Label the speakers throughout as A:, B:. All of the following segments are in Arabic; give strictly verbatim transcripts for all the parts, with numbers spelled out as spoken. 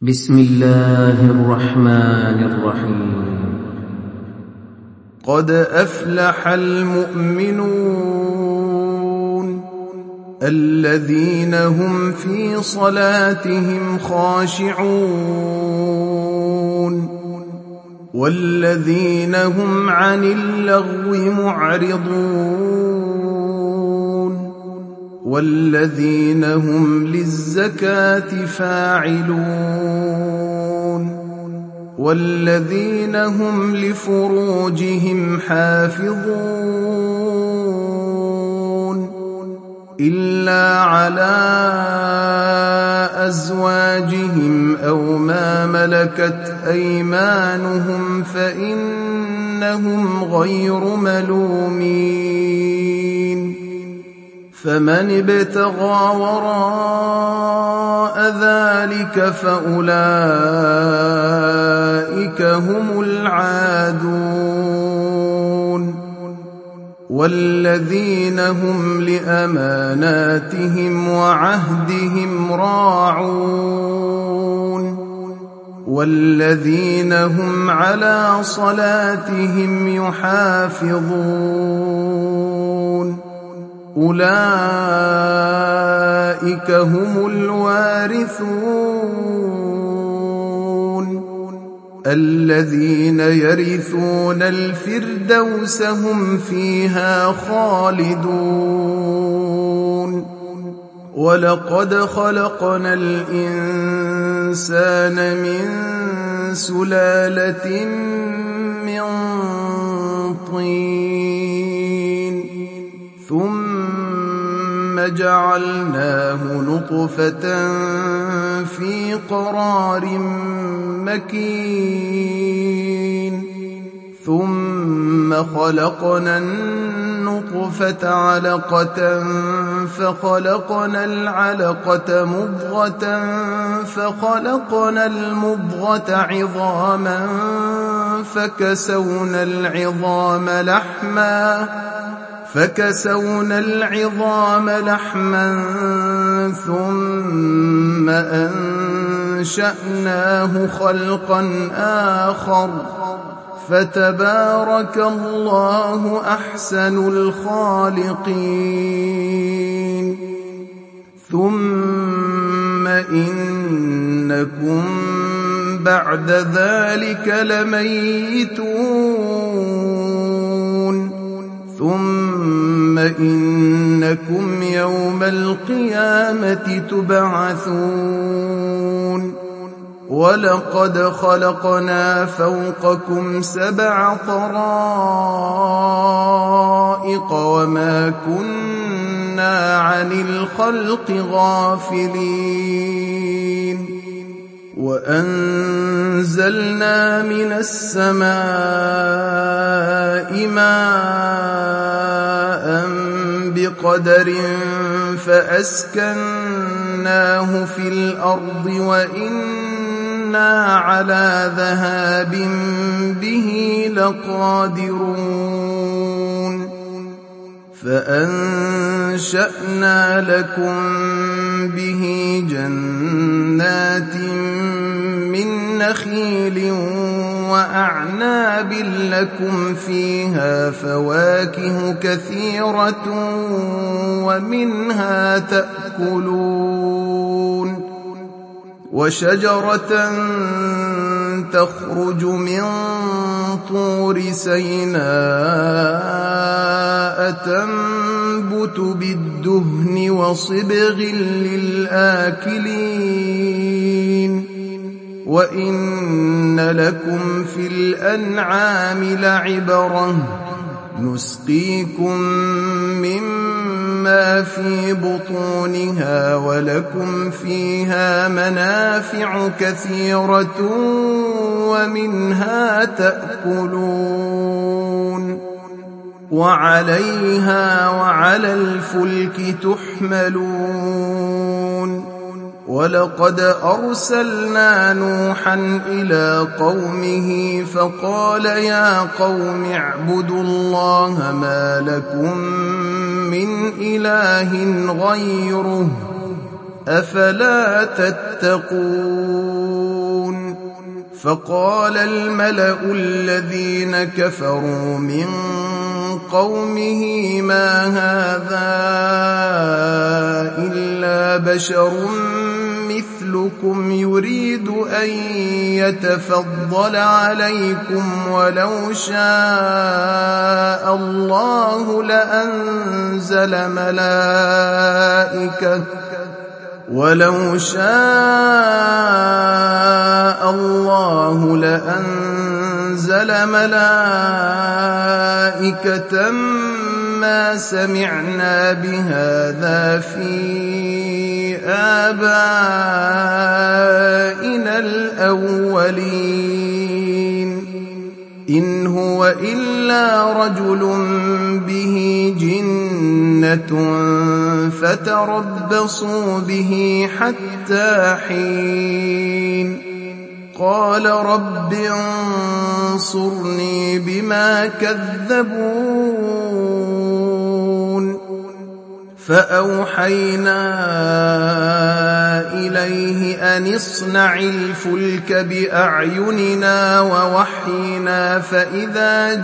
A: بسم الله الرحمن الرحيم.
B: قد أفلح المؤمنون الذين هم في صلاتهم خاشعون والذين هم عن اللغو معرضون والذين هم للزكاة فاعلون والذين هم لفروجهم حافظون إلا على أزواجهم أو ما ملكت أيمانهم فإنهم غير ملومين فمن ابتغى وراء ذلك فأولئك هم العادون والذين هم لأماناتهم وعهدهم راعون والذين هم على صلاتهم يحافظون أولئك هم الوارثون الذين يرثون الفردوس هم فيها خالدون ولقد خلقنا الإنسان من سلالة من طين ثم جعلناه نطفة في قرار مكين ثم خلقنا النطفة علقة فخلقنا العلقة مضغة فخلقنا المضغة عظاما فكسونا العظام لحما فكسونا العظام لحما ثم أنشأناه خلقا آخر فتبارك الله أحسن الخالقين ثم إنكم بعد ذلك لميتون ثم إنكم يوم القيامة تبعثون ولقد خلقنا فوقكم سبع طرائق وما كنا عن الخلق غافلين وأنزلنا من السماء ماء بقدر فأسكناه في الأرض وإنا على ذهاب به لقادرون فأنشأنا لكم به جنات من نخيل وأعناب لكم فيها فواكه كثيرة ومنها تأكلون وشجرة تخرج من طور سيناء تنبت بالدهن وصبغ للآكلين وإن لكم في الأنعام لعبرة نسقيكم مما في بطونها ولكم فيها منافع كثيرة ومنها تأكلون وعليها وعلى الفلك تحملون ولقد أرسلنا نوحا إلى قومه فقال يا قوم اعبدوا الله ما لكم من إله غيره أفلا تتقون فقال الملأ الذين كفروا من قومه ما هذا إلا بشر مثلكم يريد أن يتفضل عليكم ولو شاء الله لأنزل ملائكة ولو شاء الله لأنزل ملائكة ما سمعنا بهذا في آبائنا الأولين إن هو إلا رجل به جنة فتربصوا به حتى حين قال رب انصرني بما كذبون فأوحينا إليه أن اصنع الفلك بأعيننا ووحينا فإذا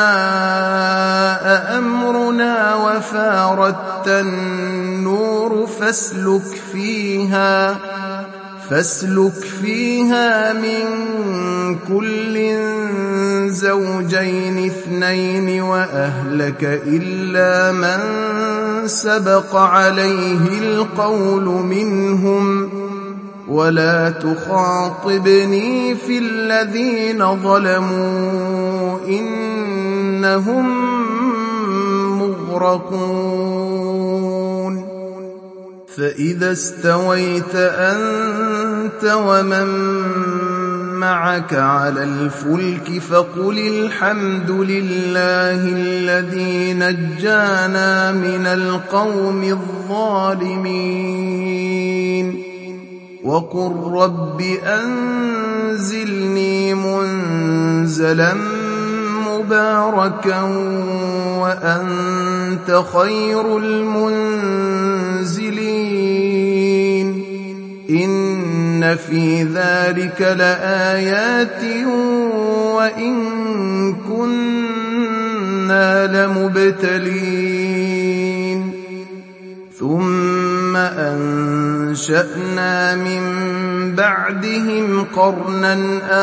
B: جاء أمرنا وفارت النور فاسلك فيها فاسلك فيها من كل زوجين اثنين وأهلك إلا من سبق عليه القول منهم ولا تخاطبني في الذين ظلموا إنهم مغرقون فإذا استويت أنت ومن معك على الفلك فقل الحمد لله الذي نجانا من القوم الظالمين وقل رب أنزلني منزلا مباركا وأنت خير المنزلين إن في ذلك لآيات وإن كنا لمبتلين ثم أنشأنا من بعدهم قرنا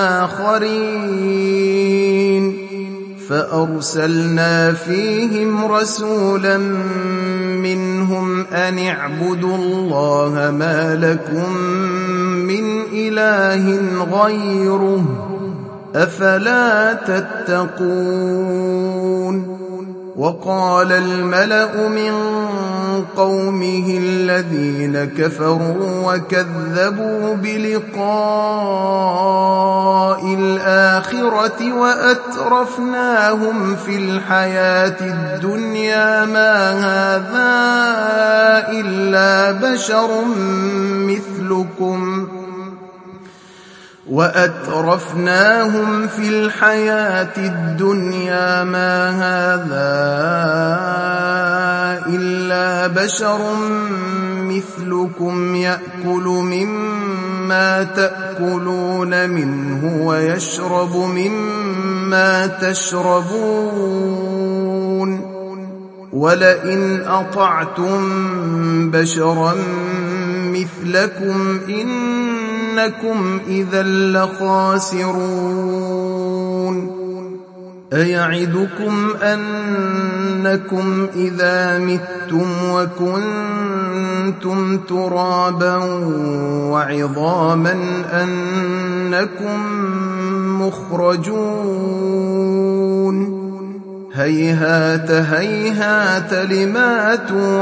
B: آخرين فأرسلنا فيهم رسولا منهم أن اعبدوا الله ما لكم من إله غيره أفلا تتقون وقال الملأ من قومه الذين كفروا وكذبوا بلقاء الآخرة وأترفناهم في الحياة الدنيا ما هذا إلا بشر مثلكم وأترفناهم في الحياة الدنيا ما هذا إلا بشر مثلكم يأكل مما تأكلون منه ويشرب مما تشربون ولئن أطعتم بشرا مثلكم إنكم إذا لخاسرون أيعدكم أنكم إذا متم وكنتم ترابا وعظاما أنكم مخرجون هيهات هيهات لما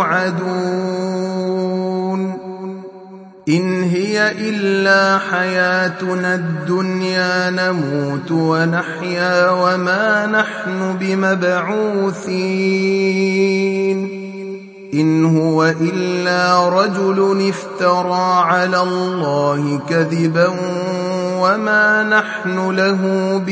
B: توعدون إن هي إلا حياتنا الدنيا نموت ونحيا وما نحن بمبعوثين إن هو إلا رجل افترى على الله كذبا وما نحن له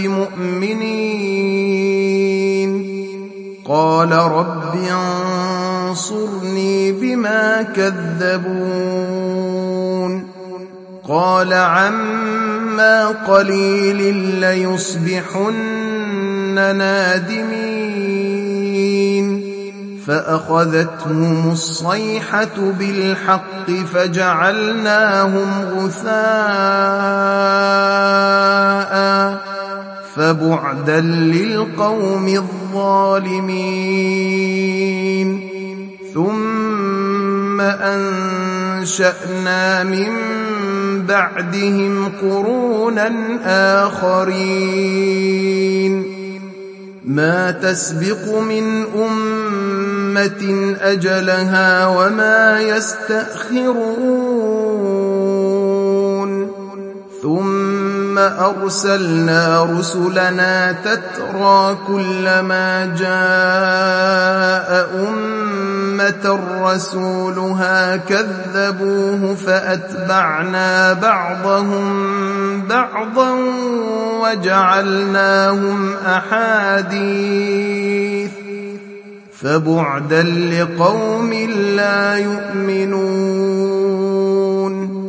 B: بمؤمنين قال رب انصرني بما كذبون قال عما عما قليل ليصبحن نادمين فأخذتهم الصيحة بالحق فجعلناهم غثاء فبعدا للقوم الظالمين ثم أنشأنا من بعدهم قرونا آخرين ما تسبق من أمة أجلها وما يستأخرون ثم أرسلنا رسلنا تترى كلما جاء أمة رسولها كذبوه فأتبعنا بعضهم بعضا وجعلناهم أحاديث فبعدا لقوم لا يؤمنون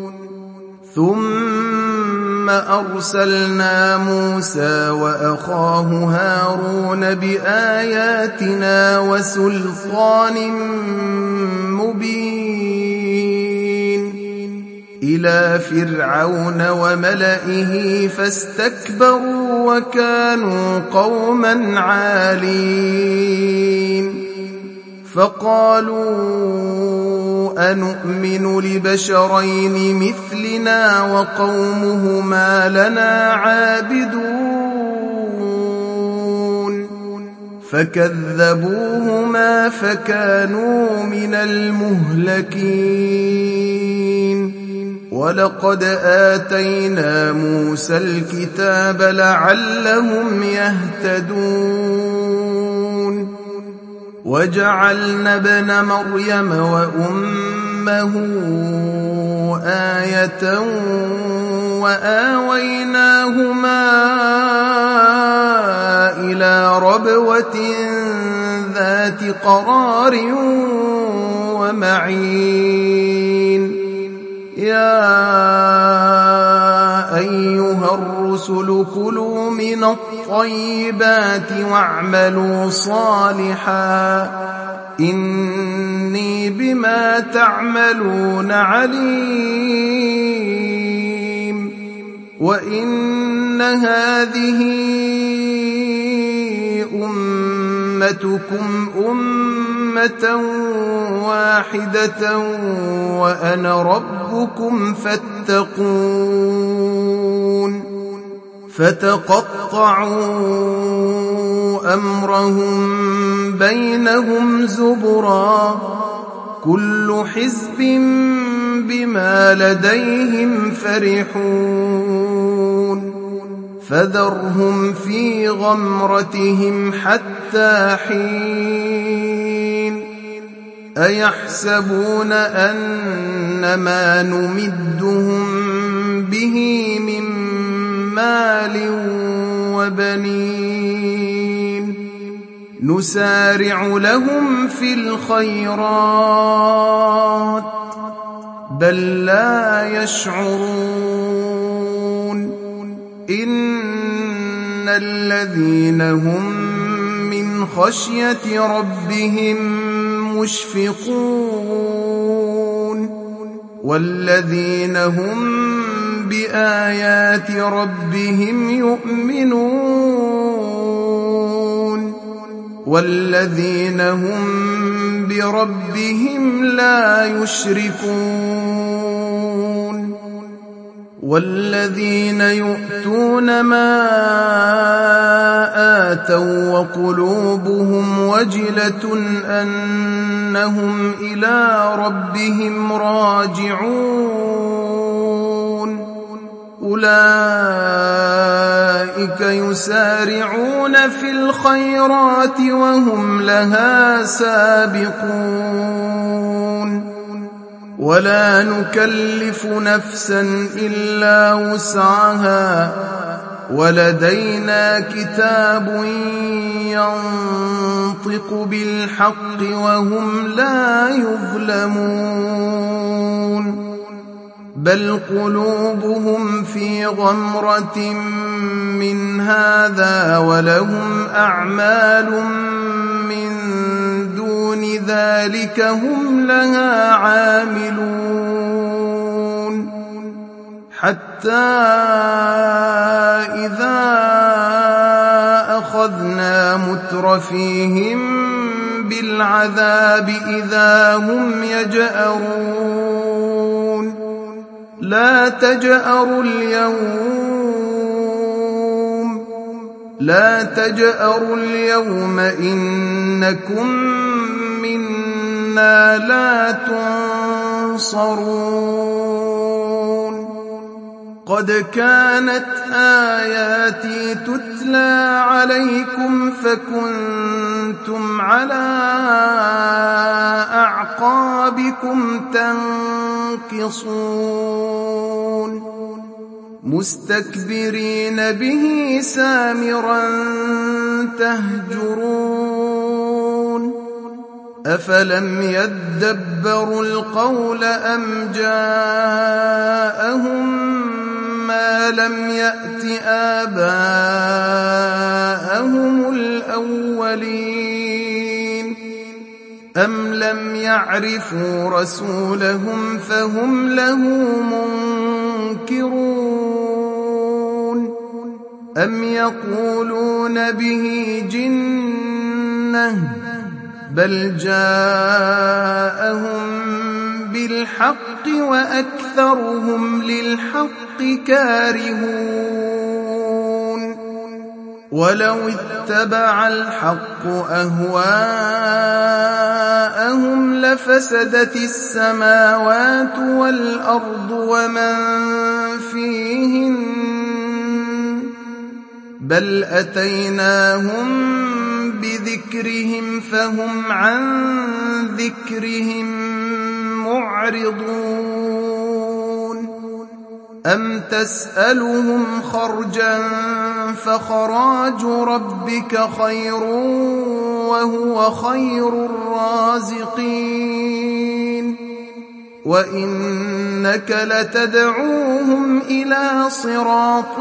B: ثم أرسلنا موسى وأخاه هارون بآياتنا وسلطان مبين إلى فرعون وملئه فاستكبروا وكانوا قوما عالين فقالوا أنؤمن لبشرين مثلنا وقومهما لنا عابدون فكذبوهما فكانوا من المهلكين ولقد آتينا موسى الكتاب لعلهم يهتدون وجعلنا ابن مريم وأمه آية وآويناهما إلى ربوة ذات قرار ومعين يا أيها الرسل كلوا من الطيبات واعملوا صالحا إني بما تعملون عليم وإن هذه أمتكم أمة واحدة وأنا ربكم فاتقون فتقطعوا أمرهم بينهم زبرا كل حزب بما لديهم فرحون فذرهم في غمرتهم حتى حين أيحسبون أن ما نمدهم به من مال وبنين نسارع لهم في الخيرات بل لا يشعرون إن الذين هم من خشية ربهم مشفقون والذين هم بآيات ربهم يؤمنون والذين هم بربهم لا يشركون والذين يؤتون ما آتوا وقلوبهم وجلة أنهم إلى ربهم راجعون أولئك يسارعون في الخيرات وهم لها سابقون ولا نكلف نفسا إلا وسعها ولدينا كتاب ينطق بالحق وهم لا يظلمون بل قلوبهم في غمرة من هذا ولهم أعمال من دون ذلك هم لها عاملون حتى إذا أخذنا مترفيهم بالعذاب إذا هم يجأرون لا تجأروا اليوم لا تجأروا اليوم إنكم منا لا تنصرون قد كانت آياتي تتلى عليكم فكنتم على أعقابكم تنكصون مستكبرين به سامرا تهجرون أفلم يدبروا القول أم جاءهم ما لم يأت آباءهم الأولين أم لم يعرفوا رسولهم فهم له منكرون أم يقولون به جنة بل جاءهم بالحق وأكثرهم للحق كارهون ولو اتبع الحق أهواءهم لفسدت السماوات والأرض ومن فيهن بل أتيناهم بذكرهم فهم عن ذكرهم معرضون أم تسألهم خرجا فخراج ربك خير وهو خير الرازقين وإنك لتدعوهم إلى صراط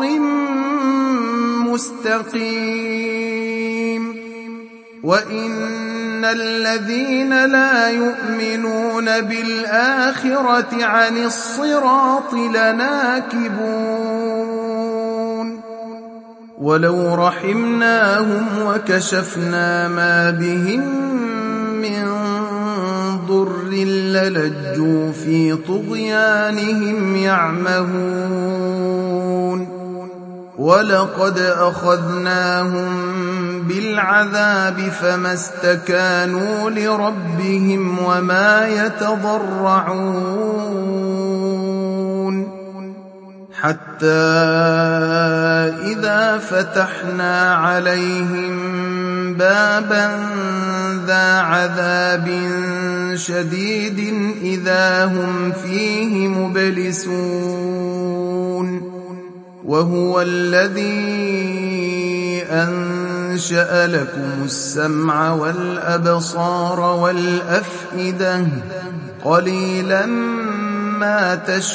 B: مستقيم وإن الذين لا يؤمنون بالآخرة عن الصراط لناكبون ولو رحمناهم وكشفنا ما بهم من ضر للجوا في طغيانهم يعمهون ولقد أخذناهم بالعذاب فما استكانوا لربهم وما يتضرعون حتى إذا فتحنا عليهم بابا ذا عذاب شديد إذا هم فيه مبلسون وهو الذي أنشأ لكم السمع والأبصار والأفئدة قليلا ما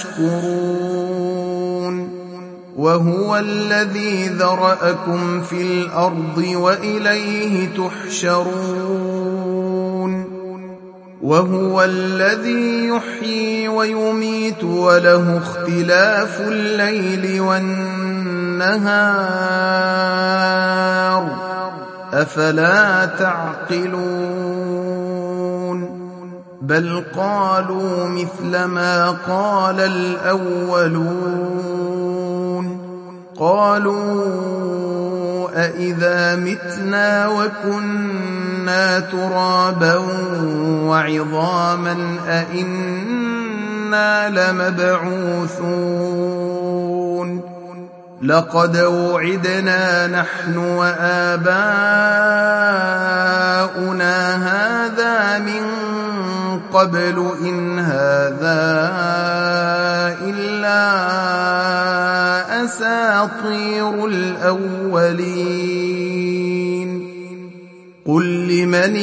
B: تشكرون وهو الذي ذرأكم في الأرض وإليه تحشرون وهو الذي يحيي ويميت وله اختلاف الليل والنهار أفلا تعقلون بل قالوا مثل ما قال الأولون قالوا أإذا متنا وكنا ترابا وعظاما أإنا لمبعوثون لقد وعدنا نحن وآباؤنا هذا من قبل إن هذا إلا أساطير الأولين قل لمن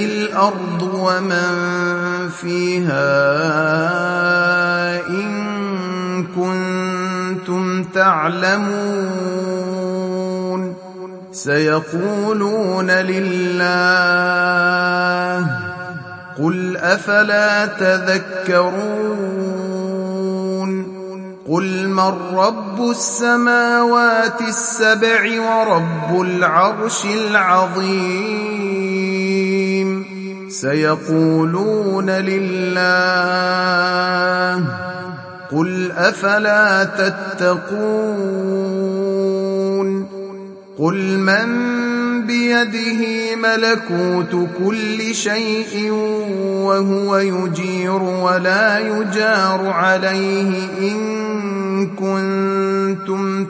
B: الأرض ومن فيها إن كنتم تعلمون سيقولون لله قل أفلا تذكرون قل من رب السماوات السبع ورب العرش العظيم سيقولون لله قل أفلا تتقون قل من بيده ملكوت كل شيء وهو يجير ولا يجار عليه إن كنتم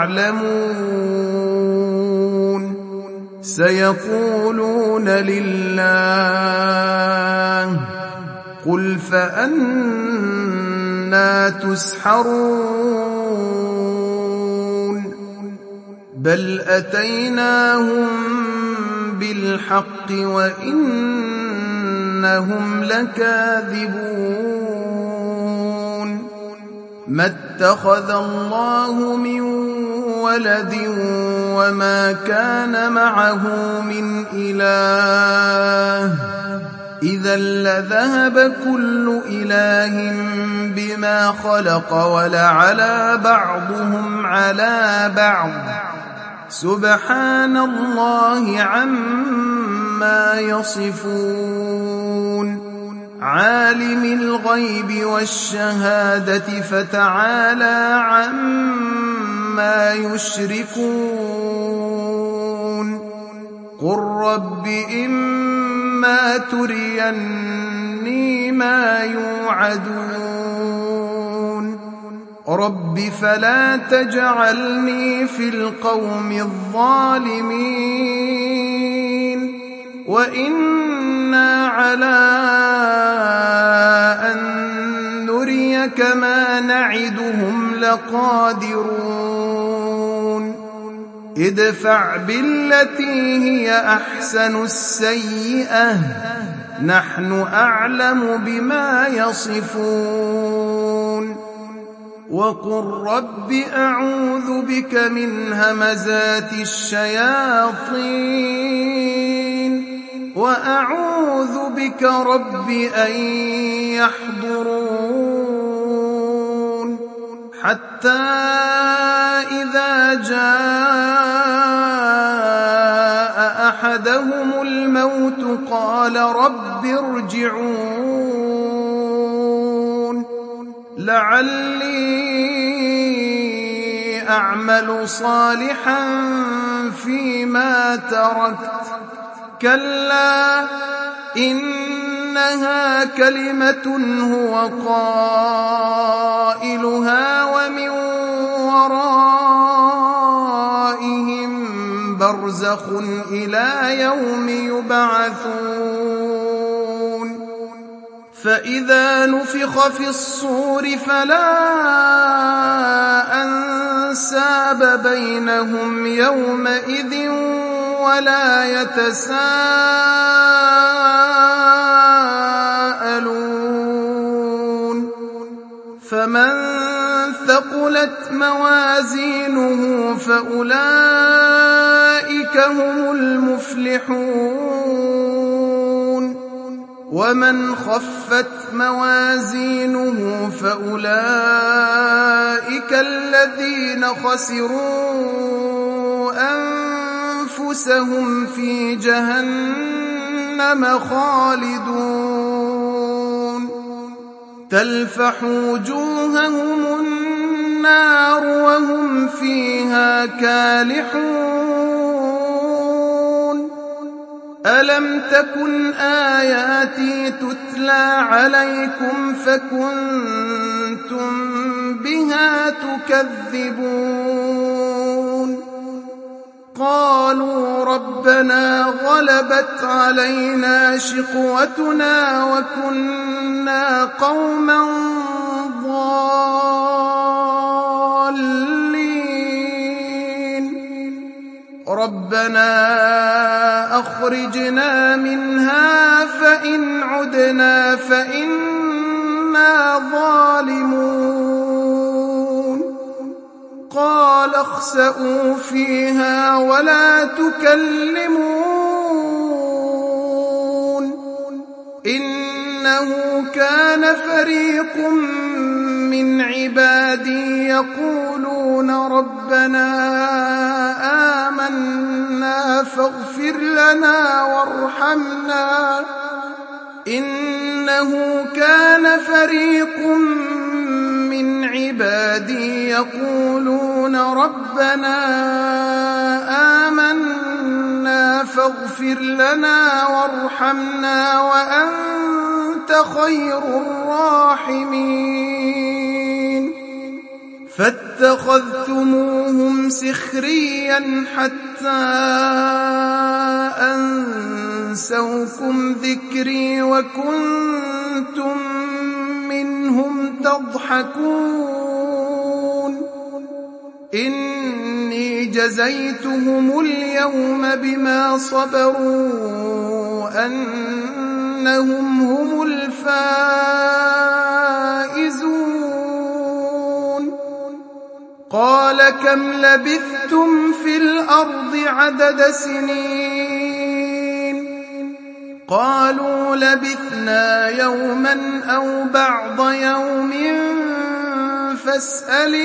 B: تعلمون سيقولون لله قل فأنى تسحرون بل أتيناهم بالحق وإنهم لكاذبون ما اتخذ الله من ولد وما كان معه من إله إذا لذهب كل إله بما خلق ولعلى بعضهم على بعض سبحان الله عما يصفون عالم الغيب والشهادة فتعالى عما يشركون قل رب إما تريني ما يوعدون رب فلا تجعلني في القوم الظالمين وإنا على أن نريك ما نعدهم لقادرون ادفع بالتي هي أحسن السيئة نحن أعلم بما يصفون وقل رب أعوذ بك من همزات الشياطين وأعوذ بك رب أن يحضرون حتى إذا جاء أحدهم الموت قال رب ارجعون لعلي أعمل صالحا فيما تركت كلا إنها كلمة هو قائلها ومن ورائهم برزخ إلى يوم يبعثون فإذا نفخ في الصور فلا أنساب بينهم يومئذ ولا يتساءلون فمن ثقلت موازينه فأولئك هم المفلحون ومن خفت موازينه فأولئك الذين خسروا أنفسهم في جهنم خالدون تلفح وجوههم النار وهم فيها كالحون ألم تكن آياتي تتلى عليكم فكنتم بها تكذبون قالوا ربنا غلبت علينا شقوتنا وكنا قوما ضالين ربنا أخرجنا منها فإن عدنا فإنا ظالمون قال اخسئوا فيها ولا تكلمون إنه كان فريق من عبادي يقولون ربنا آمنا فاغفر لنا وارحمنا إنه كان فريق من عبادي يقولون ربنا آمنا فاغفر لنا وارحمنا وأنت خير الراحمين فاتخذتموهم سخريا حتى أنسوكم ذكري وكنتم منهم تضحكون إني جزيتهم اليوم بما صبروا أنهم هم الفائزون قال كم لبثتم في الأرض عدد سنين قالوا لبثنا يوما أو بعض يوم فاسأل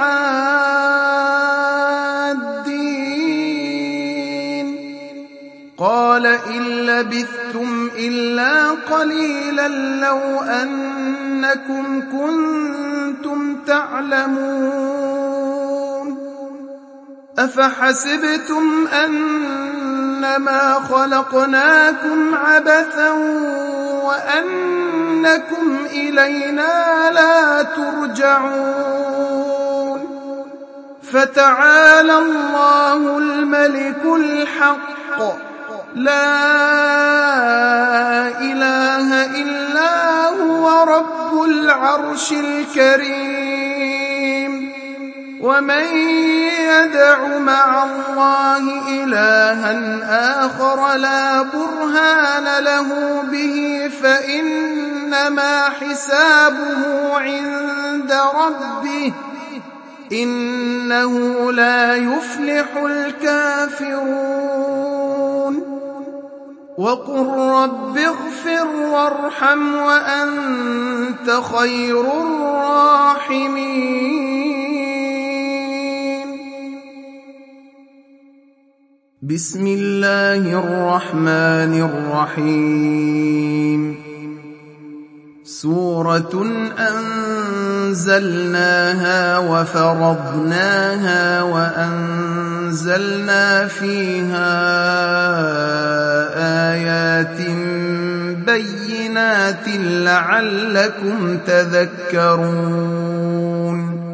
B: العادين قال إن لبثتم إلا قليلا لو أنكم كنتم تعلمون أفحسبتم أنما خلقناكم عبثا وأنكم إلينا لا ترجعون فتعالى الله الملك الحق لا إله إلا هو رب العرش الكريم ومن يدع مع الله إلها آخر لا برهان له به فإنما حسابه عند ربه إنه لا يفلح الكافرون وقل رب اغفر وارحم وأنت خير الراحمين بسم الله الرحمن الرحيم سورة أنزلناها وفرضناها وأنزلنا فيها آيات بينات لعلكم تذكرون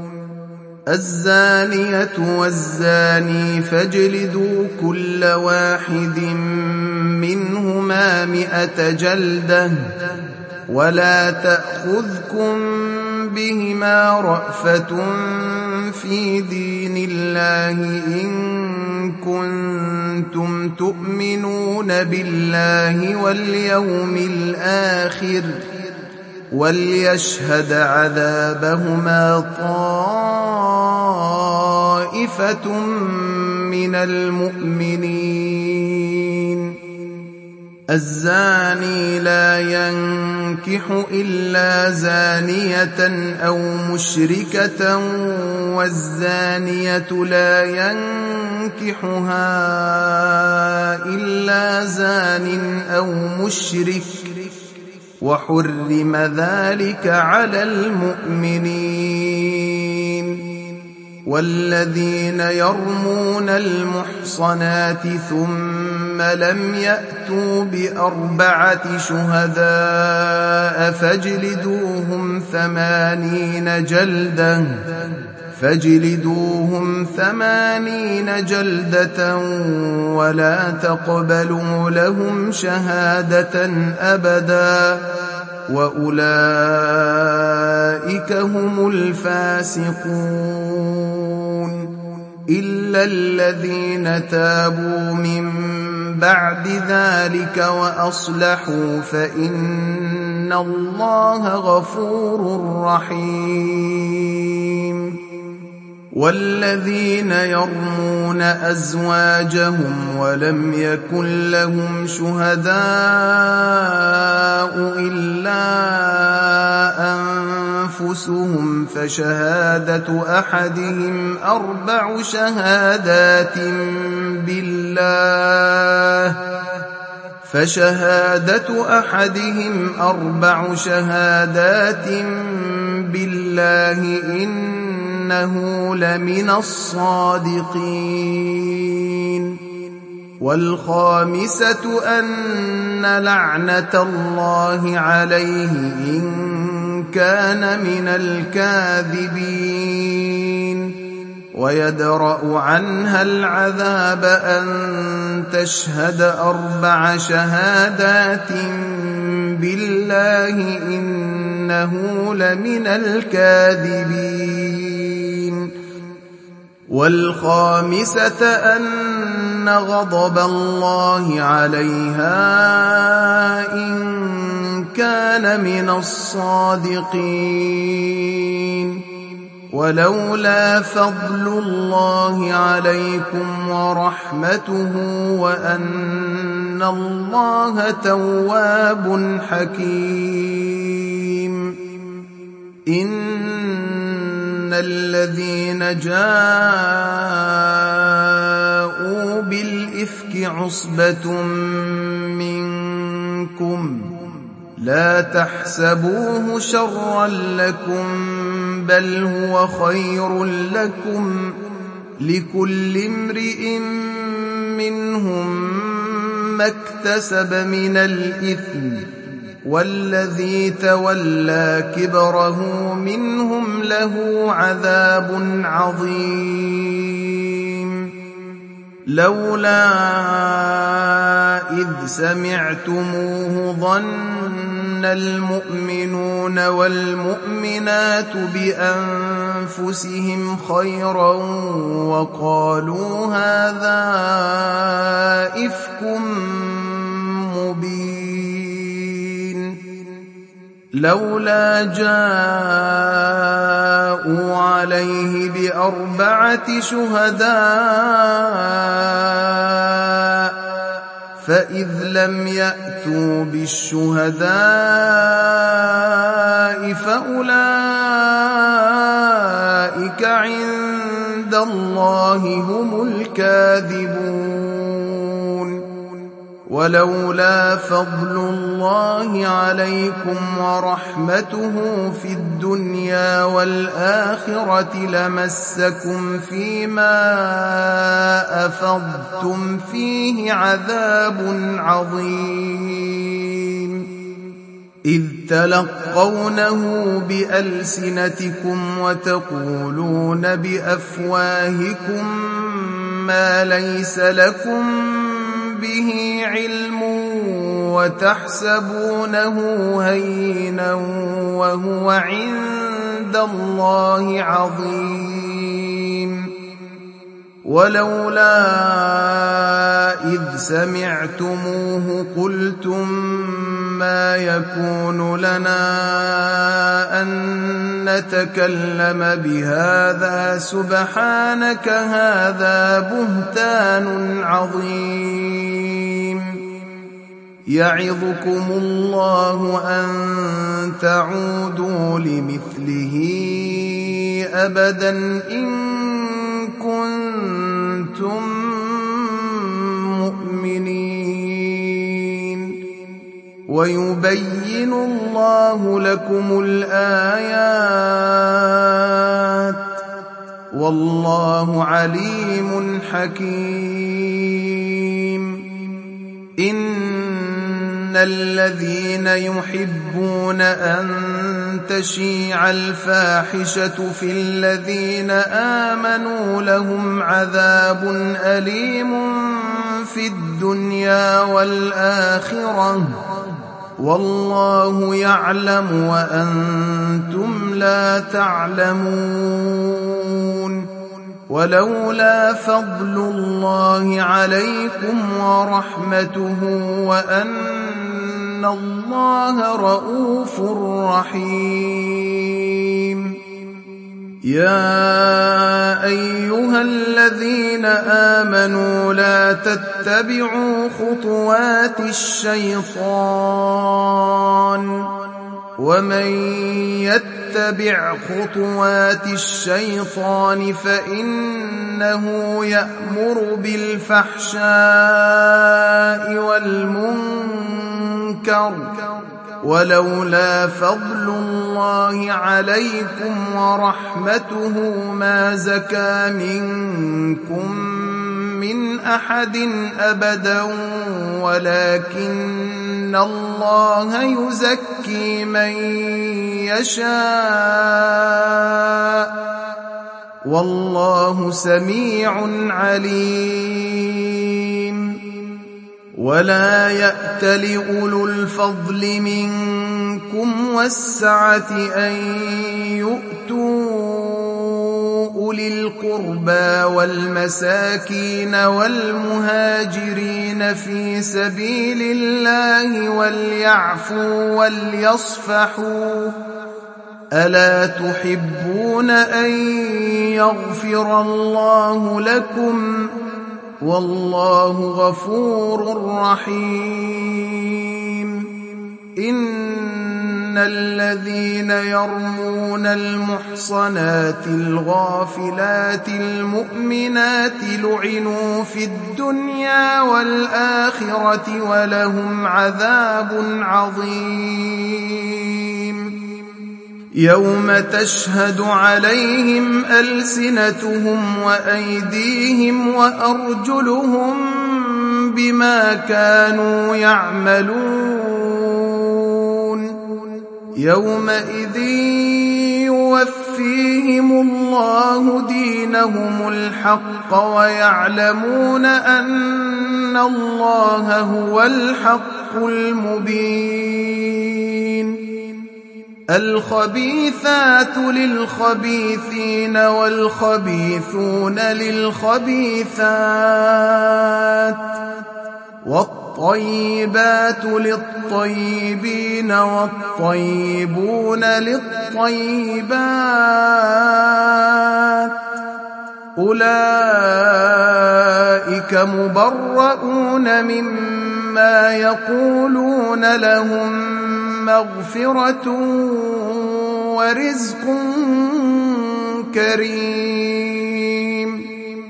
B: الزانية والزاني فاجلدوا كل واحد منهما مئة جلدة ولا تأخذكم بهما رأفة في دين الله إن كنتم تؤمنون بالله واليوم الآخر وليشهد عذابهما طائفة من المؤمنين الزاني لا ينكح إلا زانية أو مشركة والزانية لا ينكحها إلا زان أو مشرك وحرم ذلك على المؤمنين والذين يرمون المحصنات ثم لم يأتوا بأربعة شهداء فاجلدوهم ثمانين جلدة فاجلدوهم ثمانين جلدة ولا تقبلوا لهم شهادة أبدا وأولئك هم الفاسقون إلا الذين تابوا من بعد ذلك وأصلحوا فإن الله غفور رحيم والذين يرمون أزواجهم ولم يكن لهم شهداء إلا أنفسهم فشهادة أحدهم أربع شهادات بالله فشهادة أحدهم أربع شهادات بالله إنه لمن الصادقين والخامسة أن لعنة الله عليه إن كان من الكاذبين ويدرأ عنها العذاب أن تشهد أربع شهادات بالله إنه لمن الكاذبين والخامسة أن غضب الله عليها إن كان من الصادقين ولولا فضل الله عليكم ورحمته وأن الله تواب حكيم إن الذين جاءوا بالإفك عصبة منكم لا تحسبوه شرا لكم بل هو خير لكم لكل امرئ منهم ما اكتسب من الإثم والذي تولى كبره منهم له عذاب عظيم لولا إذ سمعتموه ظن المؤمنون والمؤمنات بأنفسهم خيرا وقالوا هذا إفك مبين لولا جاءوا عليه بأربعة شهداء فإذ لم يأتوا بالشهداء فأولئك عند الله هم الكاذبون ولولا فضل الله عليكم ورحمته في الدنيا والآخرة لمسكم فيما أفضتم فيه عذاب عظيم إذ تلقونه بألسنتكم وتقولون بأفواهكم ما ليس لكم به علم وتحسبونه هينا وهو عند الله عظيم ولولا إذ سمعتموه قلتم ما يكون لنا أن نتكلم بهذا سبحانك هذا بهتان عظيم يعظكم الله أن تعودوا لمثله أبدا إن كنتم مؤمنين ويبين الله لكم الآيات والله عليم حكيم إن الذين يحبون أن تشيع الفاحشة في الذين آمنوا لهم عذاب أليم في الدنيا والآخرة والله يعلم وأنتم لا تعلمون ولولا فضل الله عليكم ورحمته وأن الله رؤوف رحيم يا أيها الذين آمنوا لا تتبعوا خطوات الشيطان ومن يتبع خطوات الشيطان فإنه يأمر بالفحشاء والمنكر ولولا فضل الله عليكم ورحمته ما زكى منكم من أحد أبدا ولكن الله يزكي من يشاء والله سميع عليم. ولا يأتل أولو الفضل منكم والسعة أن يؤتوا أولي القربى والمساكين والمهاجرين في سبيل الله وليعفوا وليصفحوا ألا تحبون أن يغفر الله لكم والله غفور رحيم. إن الذين يرمون المحصنات الغافلات المؤمنات لعنوا في الدنيا والآخرة ولهم عذاب عظيم. يوم تشهد عليهم ألسنتهم وأيديهم وأرجلهم بما كانوا يعملون يومئذ يوفيهم الله دينهم الحق ويعلمون أن الله هو الحق المبين. الخبيثات للخبيثين والخبيثون للخبيثات والطيبات للطيبين والطيبون للطيبات أولئك مبرؤون مما يقولون لهم مغفرة ورزق كريم.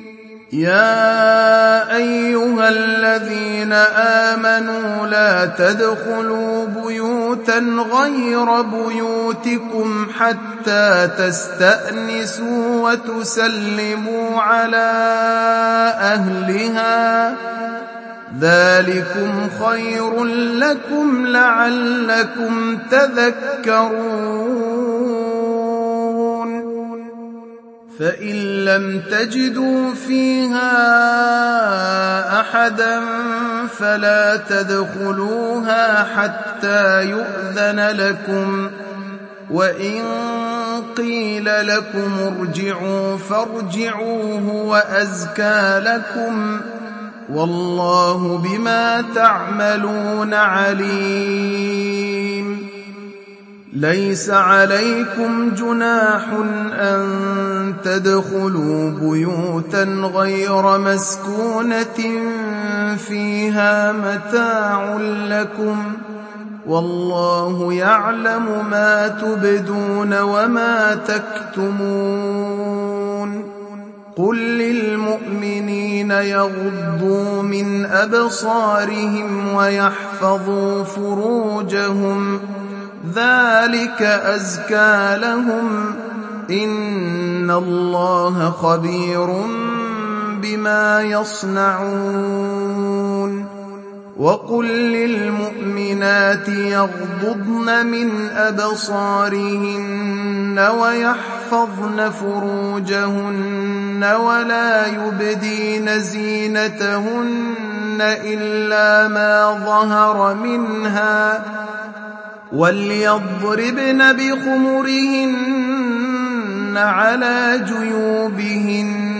B: يا أيها الذين آمنوا لا تدخلوا بيوتا غير بيوتكم حتى تستأنسوا وتسلموا على أهلها ذلكم خير لكم لعلكم تذكرون. فإن لم تجدوا فيها أحدا فلا تدخلوها حتى يؤذن لكم وإن قيل لكم ارجعوا فارجعوا هو أزكى لكم والله بما تعملون عليم. ليس عليكم جناح أن تدخلوا بيوتا غير مسكونة فيها متاع لكم والله يعلم ما تبدون وما تكتمون. قل للمؤمنين يغضوا من أبصارهم ويحفظوا فروجهم ذلك أزكى لهم إن الله خبير بما يصنعون. وقل للمؤمنات يغضضن من أبصارهن ويحفظن فروجهن ولا يبدين زينتهن إلا ما ظهر منها وليضربن بخمرهن على جيوبهن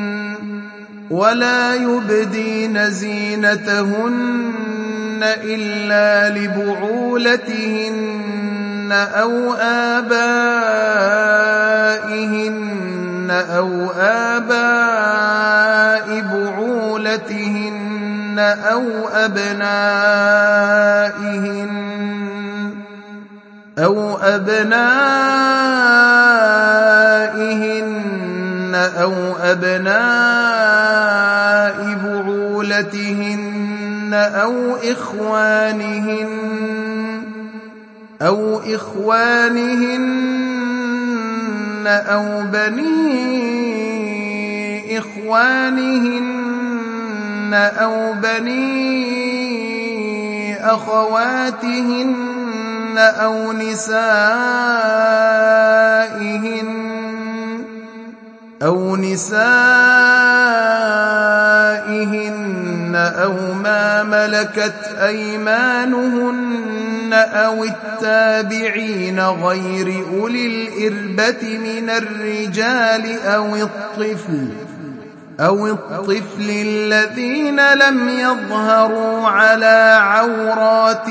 B: ولا يبدين زينتهن إلا لبعولتهن أو آبائهن أو آباء بعولتهن أو أبنائهن أو أبنائهن أو أبناء بعولتهن أو إخوانهن أو إخوانهن أو بني إخوانهن أو بني أخواتهن أو نسائهن أو نسائهن أو ما ملكت أيمانهن أو التابعين غير أولي الإربة من الرجال أو الطفل أو الطفل الذين لم يظهروا على عورات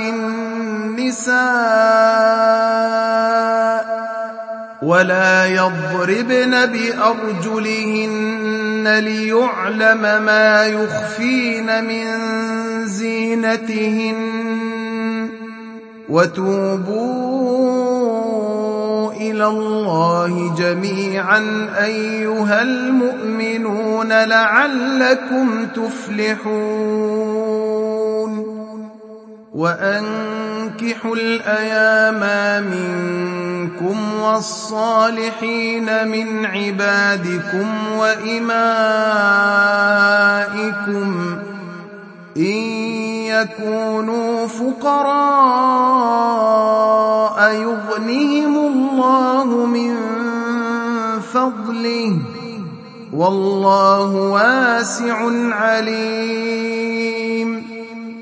B: النساء ولا يضربن بأرجلهن ليعلم ما يخفين من زينتهن وتوبوا إلى الله جميعا أيها المؤمنون لعلكم تفلحون وأنكحوا الأيام منكم والصالحين من عبادكم وإمائكم إن يكونوا فقراء يغنهم الله من فضله والله واسع عليم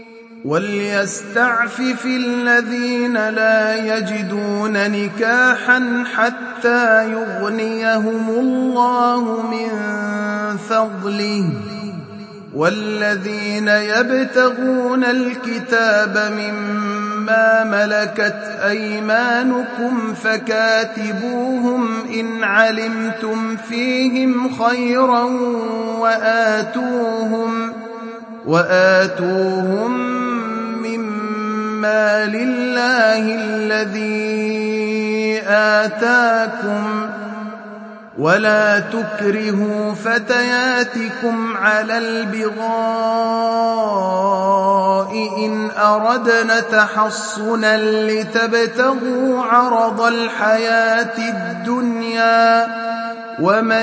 B: وليستعفف الذين لا يجدون نكاحا حتى يغنيهم الله من فضله والذين يبتغون الكتاب مما ملكت أيمانكم فكاتبوهم إن علمتم فيهم خيرا وآتوهم وآتوهم مما لله الذي آتاكم ولا تكرهوا فتياتكم على البغاء إن أردنا تحصنا لتبتغوا عرض الحياة الدنيا ومن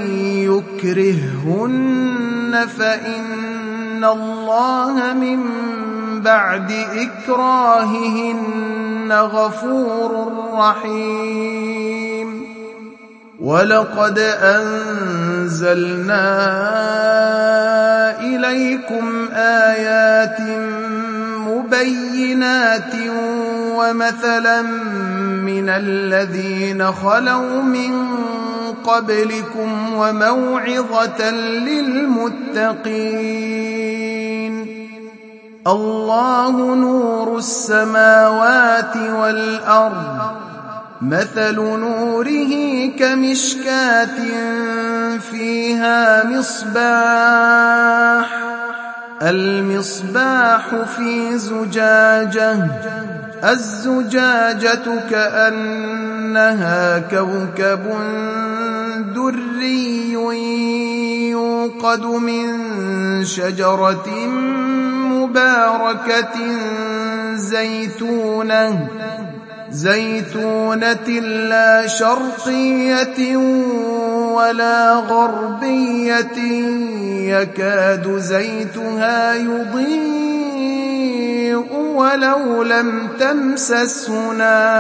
B: يكرههن فإن الله من بعد إكراههن غفور رحيم ولقد أنزلنا إليكم آيات مبينات ومثلا من الذين خلوا من قبلكم وموعظة للمتقين الله نور السماوات والأرض مثل نوره كمشكاة فيها مصباح المصباح في زجاجة الزجاجة كأنها كوكب دري يوقد من شجرة مباركة زيتونة زيتونة لا شرقية ولا غربية يكاد زيتها يضيء ولو لم تمسسه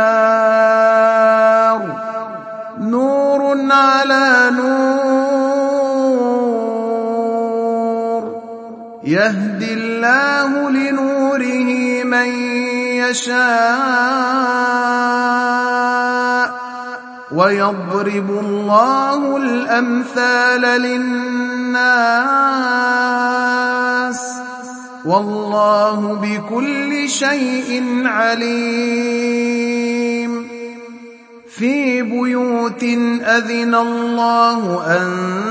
B: نار نور على نور يهدي الله لنوره من يشاء ويضرب الله الأمثال للناس والله بكل شيء عليم في بيوت أذن الله أن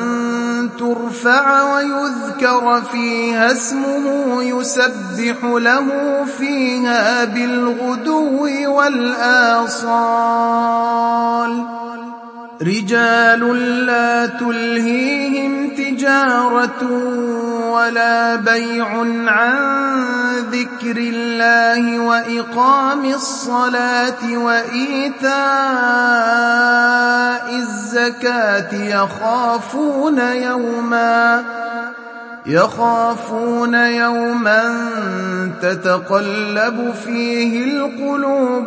B: ترفع ويذكر فيها اسمه يسبح له فيها بالغدو والآصال رجال لا تلهيهم تجارة ولا بيع عن ذكر الله وإقام الصلاة وإيتاء الزكاة يخافون يوما يخافون يوما تتقلب فيه القلوب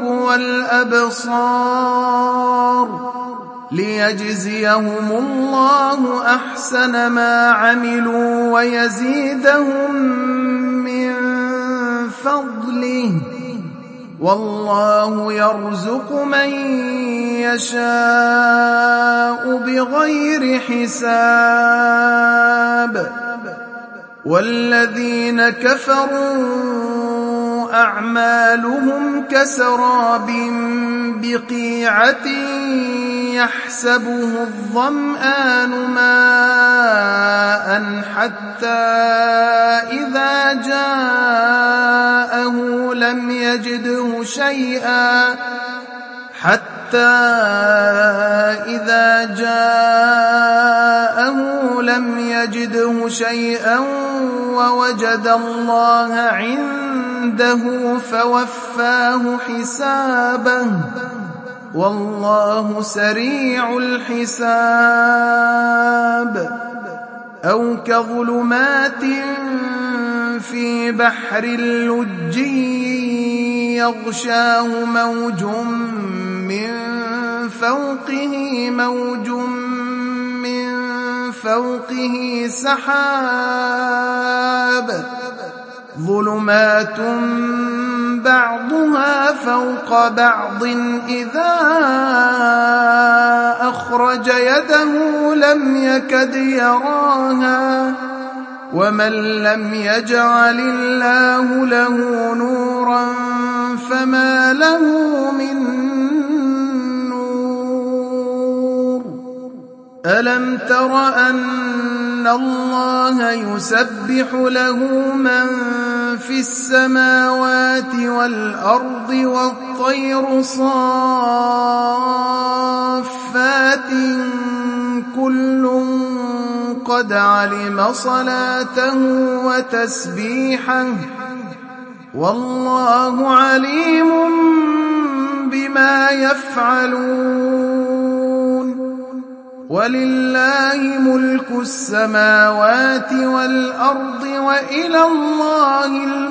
B: والأبصار ليجزيهم الله أحسن ما عملوا ويزيدهم من فضله والله يرزق من يشاء بغير حساب والذين كفروا أعمالهم كسراب بقيعة يحسبه الظمآن ماء حتى إذا جاءه لم يجده شيئا حتى إذا جاءه لم يجده شيئا ووجد الله عنده فوفاه حسابه والله سريع الحساب أو كظلمات في بحر لجي يغشاه موج من فوقه موج من فوقه سحاب ظلمات بعضها فوق بعض إذا أخرج يده لم يكد يراها ومن لم يجعل الله له نورا فما له من نور ألم تر أن الله يسبح له من في السماوات والأرض والطير صافات كل قد علم صلاته وتسبيحه والله عليم بما يفعلون ولله ملك السماوات والأرض وإلى الله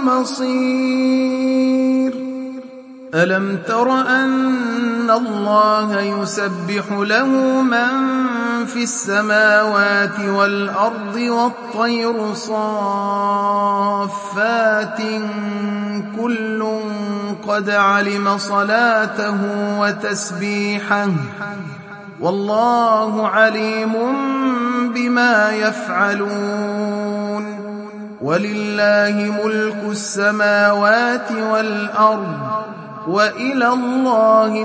B: المصير ألم تر أن الله يسبح له من في السماوات والأرض والطير صافات كل قد علم صلاته وتسبيحه والله عليم بما يفعلون ولله ملك السماوات والأرض وإلى الله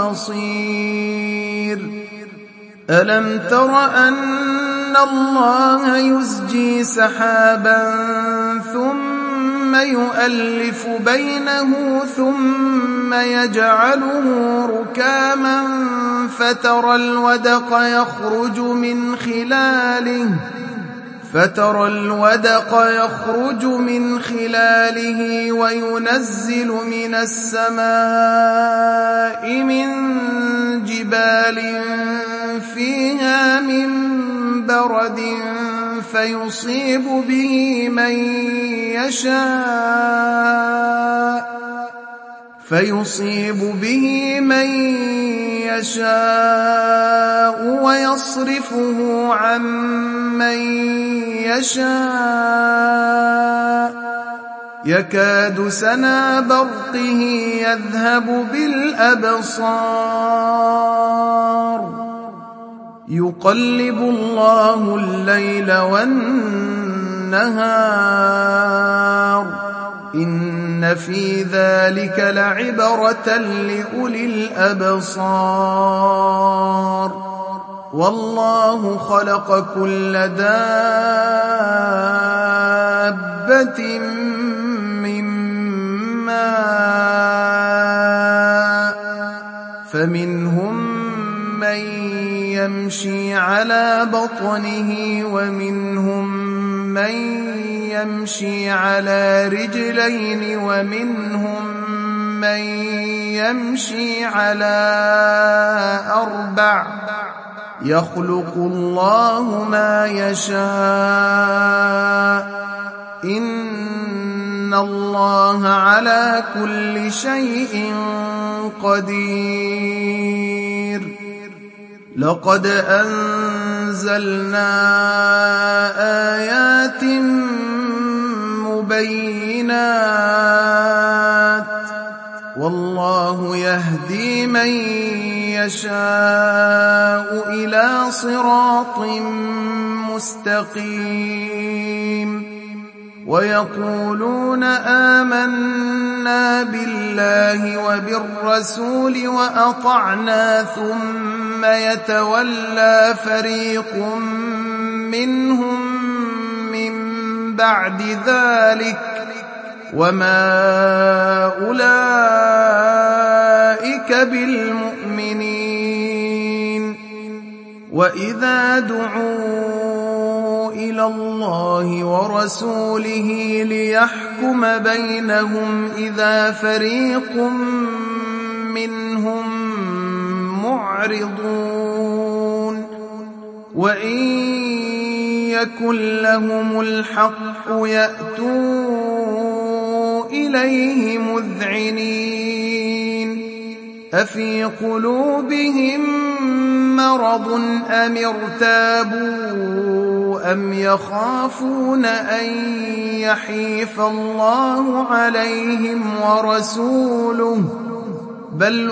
B: المصير ألم تر أن الله يزجي سحابا ثم يؤلف بينه ثم يجعله ركاما فترى الودق يخرج من خلاله فترى الودق يخرج من خلاله وينزل من السماء من جبال فيها من برد فيصيب به من يشاء فيصيب به من يشاء ويصرفه عن من يشاء يكاد سنا برقه يذهب بالأبصار يقلب الله الليل والنهار إن إن في ذلك لعبرة لأولي الأبصار والله خلق كل دابة من ماء فمنهم من يمشي على بطنه ومنهم من يمشي على رجلين ومنهم من يمشي على أربع يخلق الله ما يشاء إن الله على كل شيء قدير لقد أنزلنا آيات مبينات والله يهدي من يشاء إلى صراط مستقيم ويقولون آمنا بالله وبالرسول وأطعنا ثم يتولى فريق منهم من بعد ذلك وما أولئك بالمؤمنين وإذا دعوا إلى الله ورسوله ليحكم بينهم إذا فريق منهم معرضون وإن يكن لهم الحق يأتوا إليه مذعنين أفي قلوبهم مرض أم ارتابوا أم يخافون أن يحيف الله عليهم ورسوله بل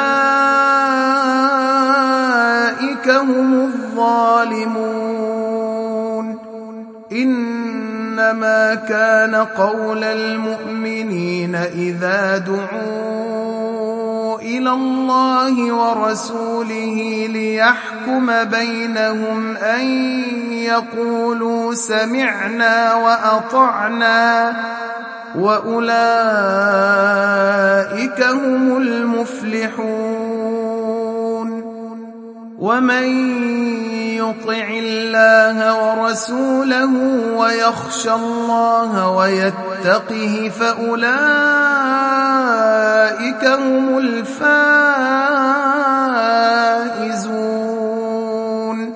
B: أولئك هم الظالمون إنما كان قول المؤمنين إذا دعوا إلى الله ورسوله ليحكم بينهم أن يقولوا سمعنا وأطعنا وأولئك هم المفلحون ومن يطع الله ورسوله ويخشى الله ويتقه فأولئك هم الفائزون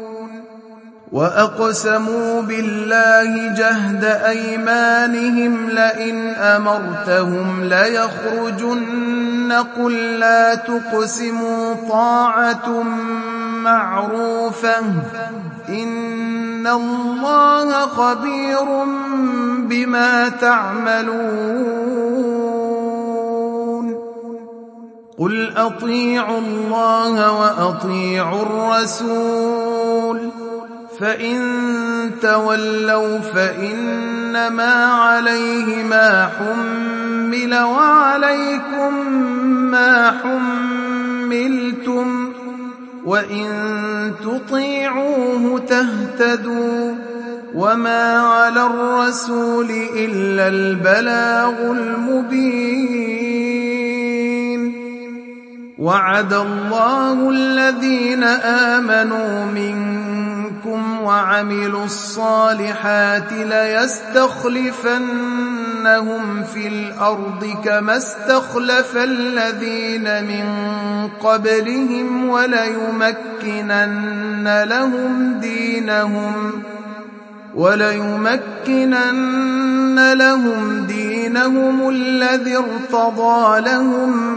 B: وأقسموا بالله جهد أيمانهم لئن أمرتهم ليخرجن قل لا تقسموا طاعة معروفة إن الله خبير بما تعملون قل أطيعوا الله وأطيعوا الرسول فإن تولوا فإنما عليه ما حمل وعليكم ما حملتم وإن تطيعوه تهتدوا وما على الرسول إلا البلاغ المبين وعد الله الذين آمنوا منكم وعملوا الصالحات ليستخلفنهم في الأرض كما استخلف الذين من قبلهم وليمكنن لهم دينهم وليمكنن لهم دينهم الذي ارتضى لهم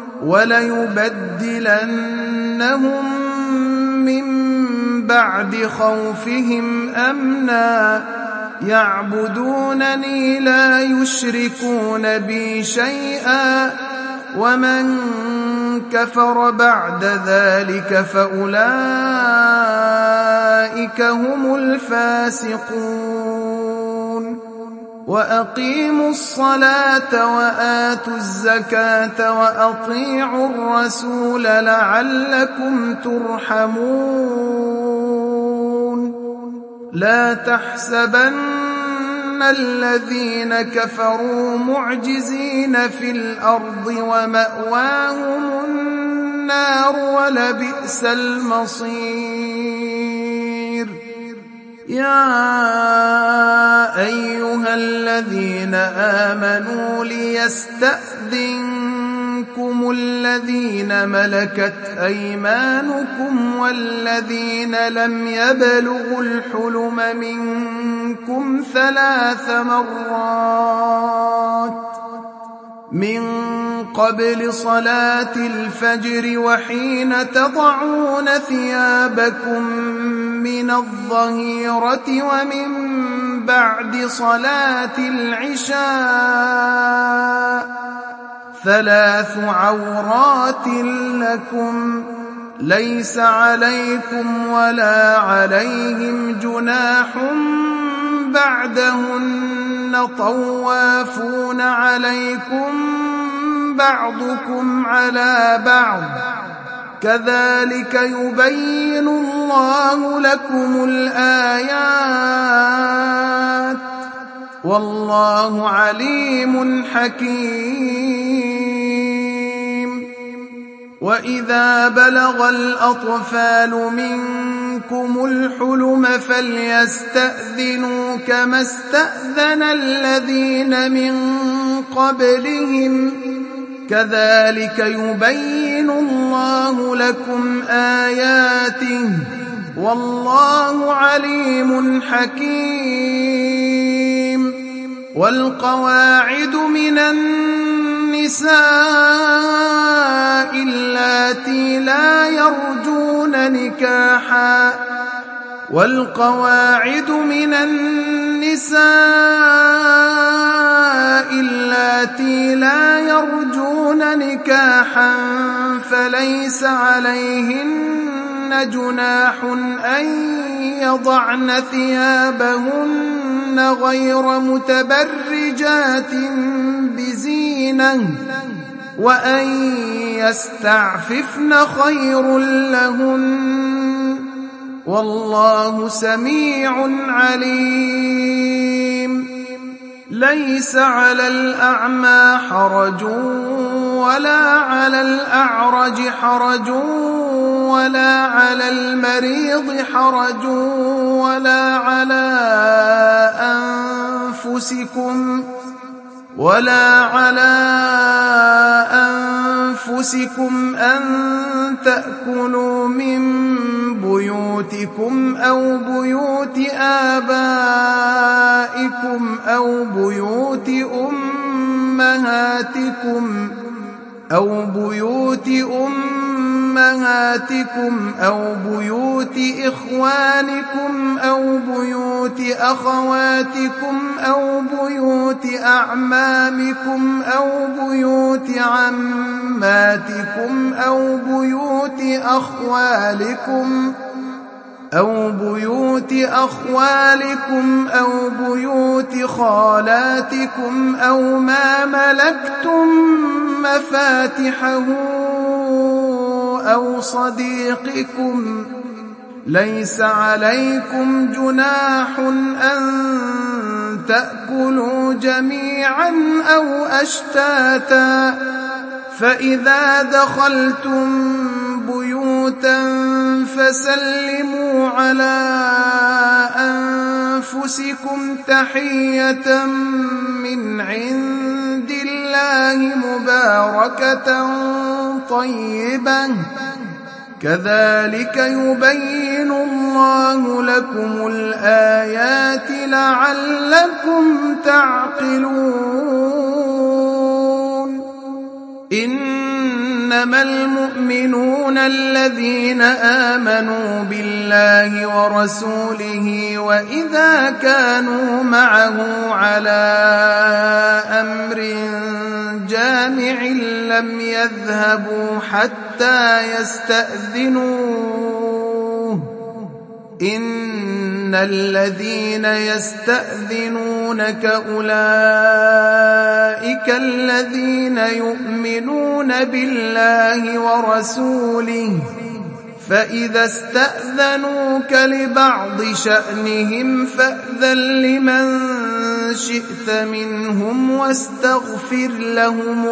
B: وليبدلنهم من بعد خوفهم أمنا يعبدونني لا يشركون بي شيئا ومن كفر بعد ذلك فأولئك هم الفاسقون وأقيموا الصلاة وآتوا الزكاة وأطيعوا الرسول لعلكم ترحمون لا تحسبن الذين كفروا معجزين في الأرض ومأواهم النار ولبئس المصير يا أيها الذين آمنوا ليستأذنكم الذين ملكت أيمانكم والذين لم يبلغوا الحلم منكم ثلاث مرات من قبل صلاة الفجر وحين تضعون ثيابكم من الظهيرة ومن بعد صلاة العشاء ثلاث عورات لكم ليس عليكم ولا عليهم جناح بعدهن طوافون عليكم بعضكم على بعض كذلك يبين الله لكم الآيات والله عليم حكيم وإذا بلغ الأطفال منكم الحلم فليستأذنوا كما استأذن الذين من قبلهم كذلك يبين الله لكم آياته والله عليم حكيم والقواعد من النساء اللاتي لا يرجون نكاحا والقواعد من النساء اللاتي لا يرجون نكاحا فليس عليهن جناح أن يضعن ثيابهن غير متبرجات بزينة وأن يستعففن خير لهن والله سميع عليم ليس على الأعمى حرج ولا على الأعرج حرج ولا على المريض حرج ولا على أنفسكم ولا على أنفسكم أن تأكلوا من بيوتكم أو بيوت آبائكم أو بيوت أمهاتكم أو بيوت أمهاتكم أو بيوت إخوانكم أو بيوت أخواتكم أو بيوت أعمامكم أو بيوت عماتكم أو بيوت أخوالكم أو بيوت أخوالكم أو بيوت خالاتكم أو ما ملكتم مفاتحه أو صديقكم ليس عليكم جناح أن تأكلوا جميعا أو أشتاتا فإذا دخلتم بيوتا فسلموا على أنفسكم تحية من عند الله مباركة طيبة كذلك يبين الله لكم الآيات لعلكم تعقلون إنما المؤمنون الذين آمنوا بالله ورسوله وإذا كانوا معه على أمر جامع لم يذهبوا حتى يستأذنوه إن إن الذين يستأذنونك أولئك الذين يؤمنون بالله ورسوله فإذا استأذنوك لبعض شأنهم فأذن لمن شئت منهم واستغفر لهم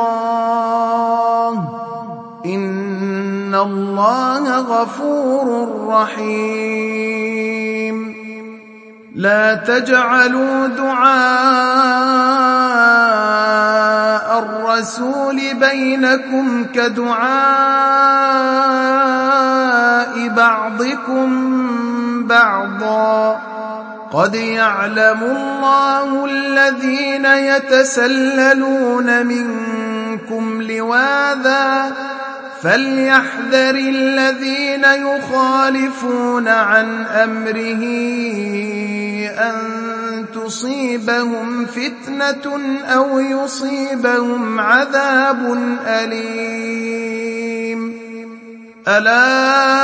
B: الله إن الله غفور رحيم. لا تجعلوا دعاء الرسول بينكم كدعاء بعضكم بعضا قد يعلم الله الذين يتسللون منكم لواذا فليحذر الذين يخالفون عن أمره أن تصيبهم فتنة أو يصيبهم عذاب أليم. ألا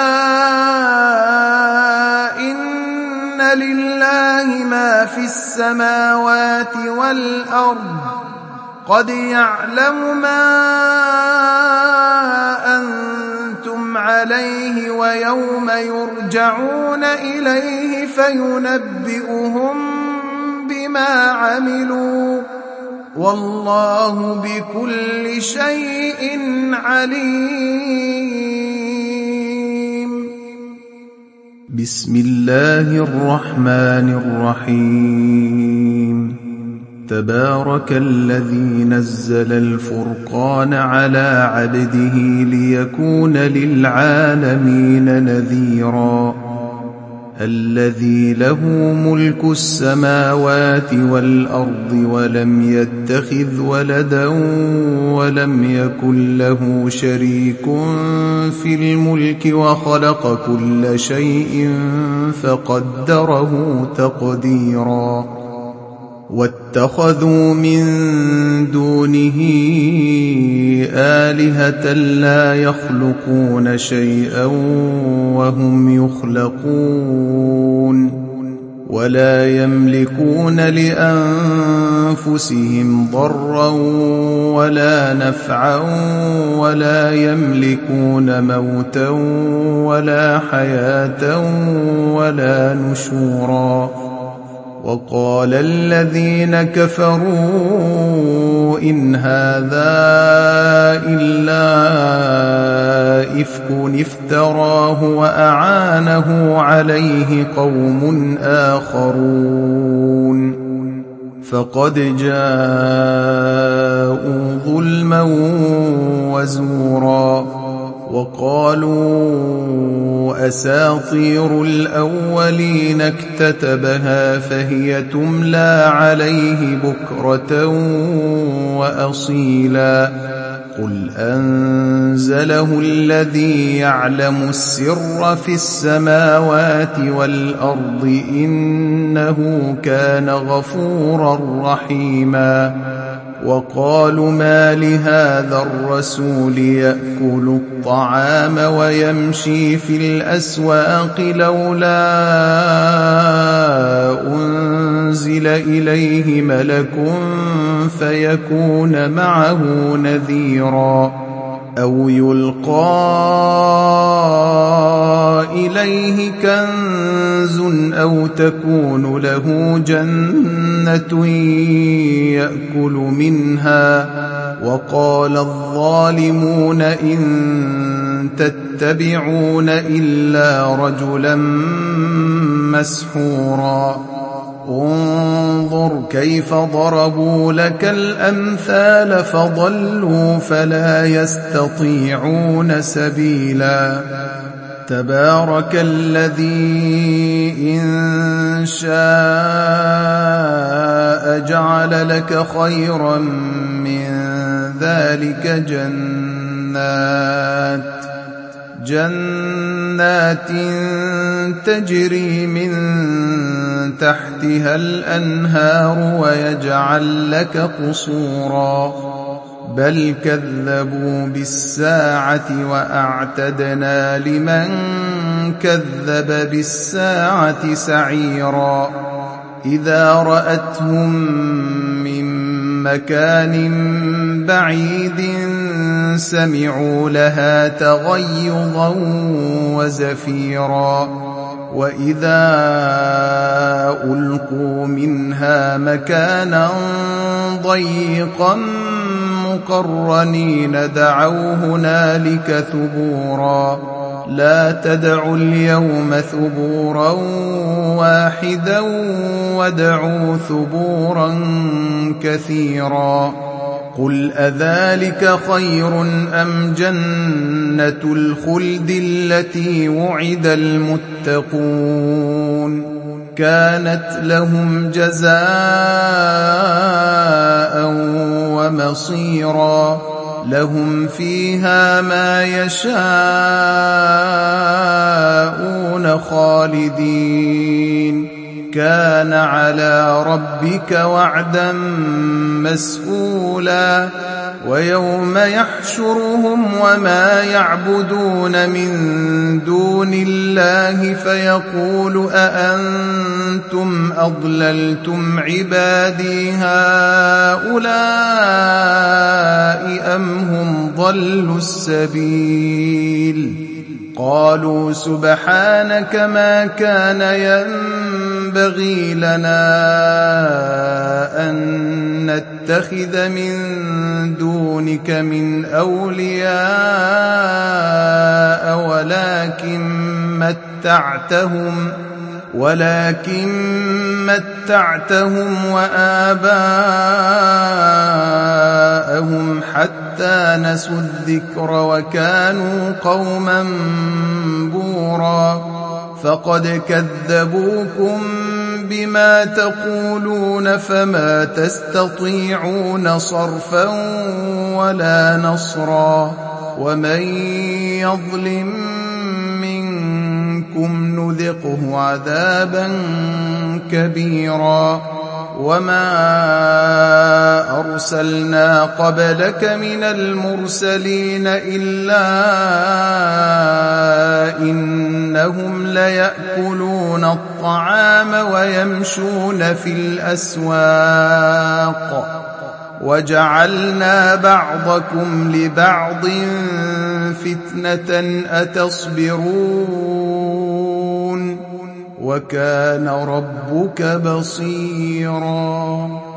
B: إن لله ما في السماوات والأرض قد يعلم ما أنتم عليه ويوم يرجعون إليه فينبئهم بما عملوا والله بكل شيء عليم.
C: بسم الله الرحمن الرحيم. تبارك الذي نزل الفرقان على عبده ليكون للعالمين نذيرا. الذي له ملك السماوات والأرض ولم يتخذ ولدا ولم يكن له شريك في الملك وخلق كل شيء فقدره تقديرا. واتخذوا من دونه آلهة لا يخلقون شيئا وهم يخلقون ولا يملكون لأنفسهم ضرا ولا نفعا ولا يملكون موتا ولا حياة ولا نشورا. وقال الذين كفروا إن هذا إلا إفك افتراه وأعانه عليه قوم آخرون فقد جاءوا ظلما وزورا. وقالوا أساطير الأولين اكتتبها فهي تملى عليه بكرة وأصيلا. قل أنزله الذي يعلم السر في السماوات والأرض إنه كان غفورا رحيما. وقالوا ما لهذا الرسول يأكل الطعام ويمشي في الأسواق لولا أنزل إليه ملك فيكون معه نذيرا. أو يلقى إليه كنز أو تكون له جنة يأكل منها. وقال الظالمون إن تتبعون إلا رجلا مسحورا. انظر كيف ضربوا لك الأمثال فضلوا فلا يستطيعون سبيلا. تبارك الذي إن شاء جعل لك خيرا من ذلك جنات جنات تجري من تحتها الأنهار ويجعل لك قصورا. بل كذبوا بالساعة وأعتدنا لمن كذب بالساعة سعيرا إذا رأتهم من مكان بعيد سمعوا لها تغيظا وزفيرا وإذا ألقوا منها مكانا ضيقا مقرنين دعوا هنالك ثبورا لا تدعوا اليوم ثبورا واحدا وادعوا ثبورا كثيرا قل أذلك خير أم جنة الخلد التي وعد المتقون كانت لهم جزاء ومصيرا لهم فيها ما يشاءون خالدين كان على ربك وعدا مسئولا ويوم يحشرهم وما يعبدون من دون الله فيقول أأنتم أضللتم عبادي هؤلاء أم هم ضلوا السبيل قالوا سبحانك ما كان ينبغي لنا أن نتخذ من دونك من أولياء ولكن متعتهم ولكن متعتهم وآباءهم حتى نسوا الذكر وكانوا قوما بورا فقد كذبوكم بما تقولون فما تستطيعون صرفا ولا نصرا ومن يظلم منكم نذقه عذابا كبيرا وما أرسلنا قبلك من المرسلين إلا إنهم ليأكلون الطعام ويمشون في الأسواق وجعلنا بعضكم لبعض فتنة أتصبرون وكان ربك بصيرا